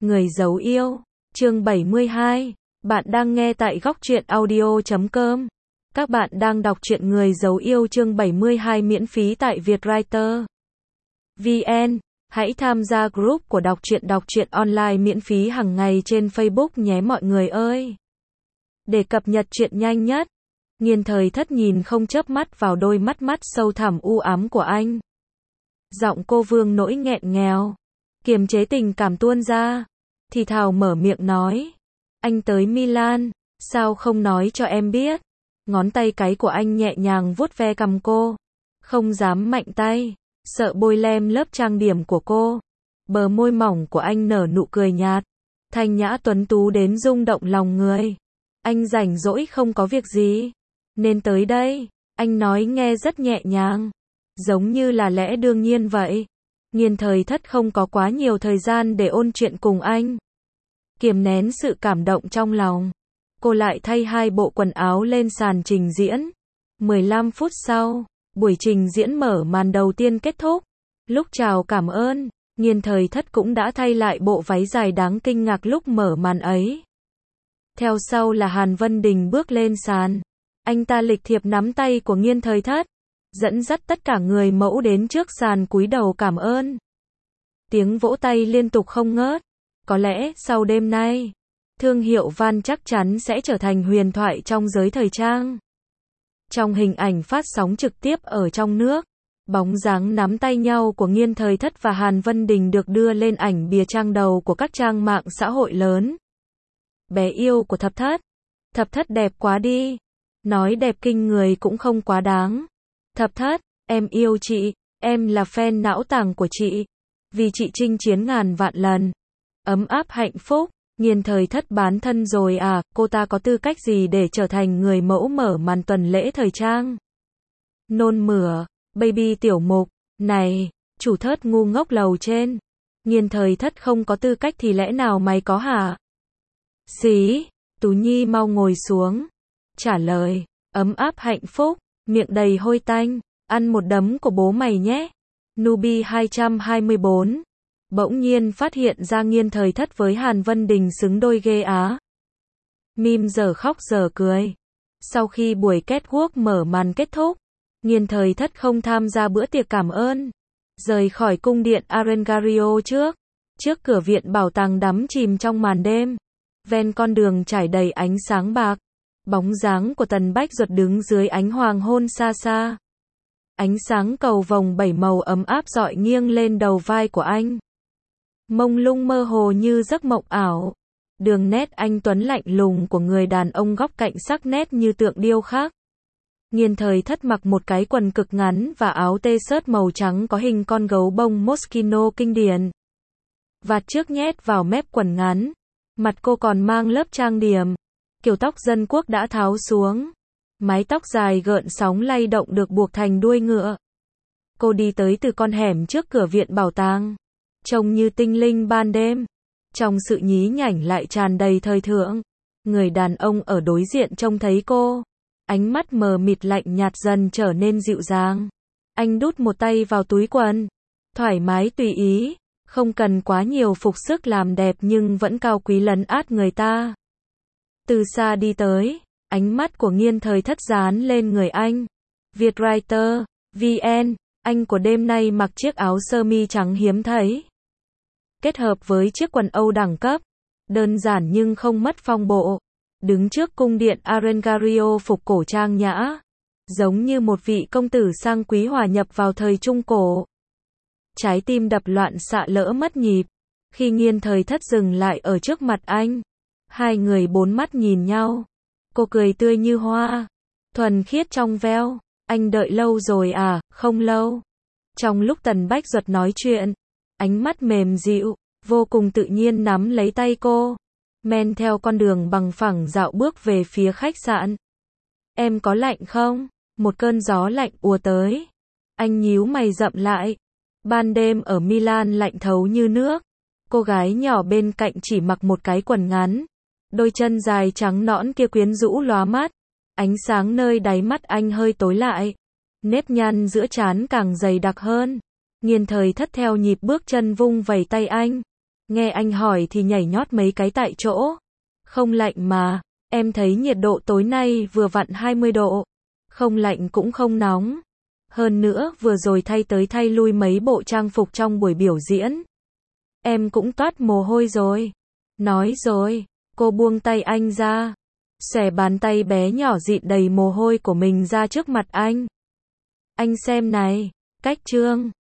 Người giấu yêu, chương 72. Bạn đang nghe tại góc truyện audio.com. Các bạn đang đọc truyện Người giấu yêu chương 72 miễn phí tại Vietwriter VN. Hãy tham gia group của đọc truyện online miễn phí hàng ngày trên Facebook nhé mọi người ơi. Để cập nhật truyện nhanh nhất, Nghiên Thời Thất nhìn không chớp mắt vào đôi mắt sâu thẳm u ám của anh. Giọng cô vương nỗi nghẹn ngào, kiềm chế tình cảm tuôn ra, thì thào mở miệng nói. Anh tới Milan, sao không nói cho em biết? Ngón tay cái của anh nhẹ nhàng vuốt ve cằm cô, không dám mạnh tay, sợ bôi lem lớp trang điểm của cô. Bờ môi mỏng của anh nở nụ cười nhạt, thanh nhã tuấn tú đến rung động lòng người. Anh rảnh rỗi không có việc gì, nên tới đây, anh nói nghe rất nhẹ nhàng, giống như là lẽ đương nhiên vậy. Nghiên Thời Thất không có quá nhiều thời gian để ôn chuyện cùng anh. Kiềm nén sự cảm động trong lòng, cô lại thay hai bộ quần áo lên sàn trình diễn. 15 phút sau, buổi trình diễn mở màn đầu tiên kết thúc. Lúc chào cảm ơn, Nghiên Thời Thất cũng đã thay lại bộ váy dài đáng kinh ngạc lúc mở màn ấy. Theo sau là Hàn Vân Đình bước lên sàn. Anh ta lịch thiệp nắm tay của Nghiên Thời Thất, dẫn dắt tất cả người mẫu đến trước sàn cúi đầu cảm ơn. Tiếng vỗ tay liên tục không ngớt. Có lẽ sau đêm nay, thương hiệu Van chắc chắn sẽ trở thành huyền thoại trong giới thời trang. Trong hình ảnh phát sóng trực tiếp ở trong nước, bóng dáng nắm tay nhau của Nghiên Thời Thất và Hàn Vân Đình được đưa lên ảnh bìa trang đầu của các trang mạng xã hội lớn. Bé yêu của Thập Thất. Thập Thất đẹp quá đi. Nói đẹp kinh người cũng không quá đáng. Thập Thất, em yêu chị, em là fan não tàng của chị. Vì chị chinh chiến ngàn vạn lần. Ấm áp hạnh phúc. Nghiên Thời Thất bán thân rồi à, cô ta có tư cách gì để trở thành người mẫu mở màn tuần lễ thời trang? Nôn mửa, baby tiểu mục, này, chủ Thất ngu ngốc lầu trên. Nghiên Thời Thất không có tư cách thì lẽ nào mày có hả? Xí, Tú Nhi mau ngồi xuống. Trả lời, ấm áp hạnh phúc, miệng đầy hôi tanh, ăn một đấm của bố mày nhé. Nubi 224. Bỗng nhiên phát hiện ra Nghiên Thời Thất với Hàn Vân Đình xứng đôi ghê á. Mim giờ khóc giờ cười. Sau khi buổi catwalk mở màn kết thúc, Nghiên Thời Thất không tham gia bữa tiệc cảm ơn, rời khỏi cung điện Arengario trước cửa viện bảo tàng đắm chìm trong màn đêm. Ven con đường trải đầy ánh sáng bạc, bóng dáng của Tần Bách Duật đứng dưới ánh hoàng hôn xa xa. Ánh sáng cầu vồng 7 màu ấm áp rọi nghiêng lên đầu vai của anh. Mông lung mơ hồ như giấc mộng ảo. Đường nét anh tuấn lạnh lùng của người đàn ông góc cạnh sắc nét như tượng điêu khắc. Nghiên Thời Thất mặc một cái quần cực ngắn và áo t-shirt màu trắng có hình con gấu bông Moschino kinh điển. Vạt trước nhét vào mép quần ngắn. Mặt cô còn mang lớp trang điểm. Kiểu tóc dân quốc đã tháo xuống. Mái tóc dài gợn sóng lay động được buộc thành đuôi ngựa. Cô đi tới từ con hẻm trước cửa viện bảo tàng. Trông như tinh linh ban đêm. Trong sự nhí nhảnh lại tràn đầy thời thượng. Người đàn ông ở đối diện trông thấy cô. Ánh mắt mờ mịt lạnh nhạt dần trở nên dịu dàng. Anh đút một tay vào túi quần. Thoải mái tùy ý. Không cần quá nhiều phục sức làm đẹp nhưng vẫn cao quý lấn át người ta. Từ xa đi tới, ánh mắt của Nghiên Thời Thất dán lên người anh. Vietwriter VN. Anh của đêm nay mặc chiếc áo sơ mi trắng hiếm thấy, kết hợp với chiếc quần Âu đẳng cấp, đơn giản nhưng không mất phong bộ. Đứng trước cung điện Arengario phục cổ trang nhã, giống như một vị công tử sang quý hòa nhập vào thời Trung Cổ. Trái tim đập loạn xạ lỡ mất nhịp, khi Nghiên Thời Thất dừng lại ở trước mặt anh. Hai người bốn mắt nhìn nhau. Cô cười tươi như hoa, thuần khiết trong veo. Anh đợi lâu rồi à? Không lâu. Trong lúc Tần Bách Duật nói chuyện, ánh mắt mềm dịu, vô cùng tự nhiên nắm lấy tay cô. Men theo con đường bằng phẳng dạo bước về phía khách sạn. Em có lạnh không? Một cơn gió lạnh ùa tới. Anh nhíu mày rậm lại. Ban đêm ở Milan lạnh thấu như nước. Cô gái nhỏ bên cạnh chỉ mặc một cái quần ngắn. Đôi chân dài trắng nõn kia quyến rũ lóa mắt. Ánh sáng nơi đáy mắt anh hơi tối lại. Nếp nhăn giữa trán càng dày đặc hơn. Nghiên Thời Thất theo nhịp bước chân vung vẩy tay anh. Nghe anh hỏi thì nhảy nhót mấy cái tại chỗ. Không lạnh mà, em thấy nhiệt độ tối nay vừa vặn 20 độ. Không lạnh cũng không nóng. Hơn nữa, vừa rồi thay tới thay lui mấy bộ trang phục trong buổi biểu diễn. Em cũng toát mồ hôi rồi. Nói rồi, cô buông tay anh ra. Xòe bàn tay bé nhỏ dịn đầy mồ hôi của mình ra trước mặt anh. Anh xem này, cách trương.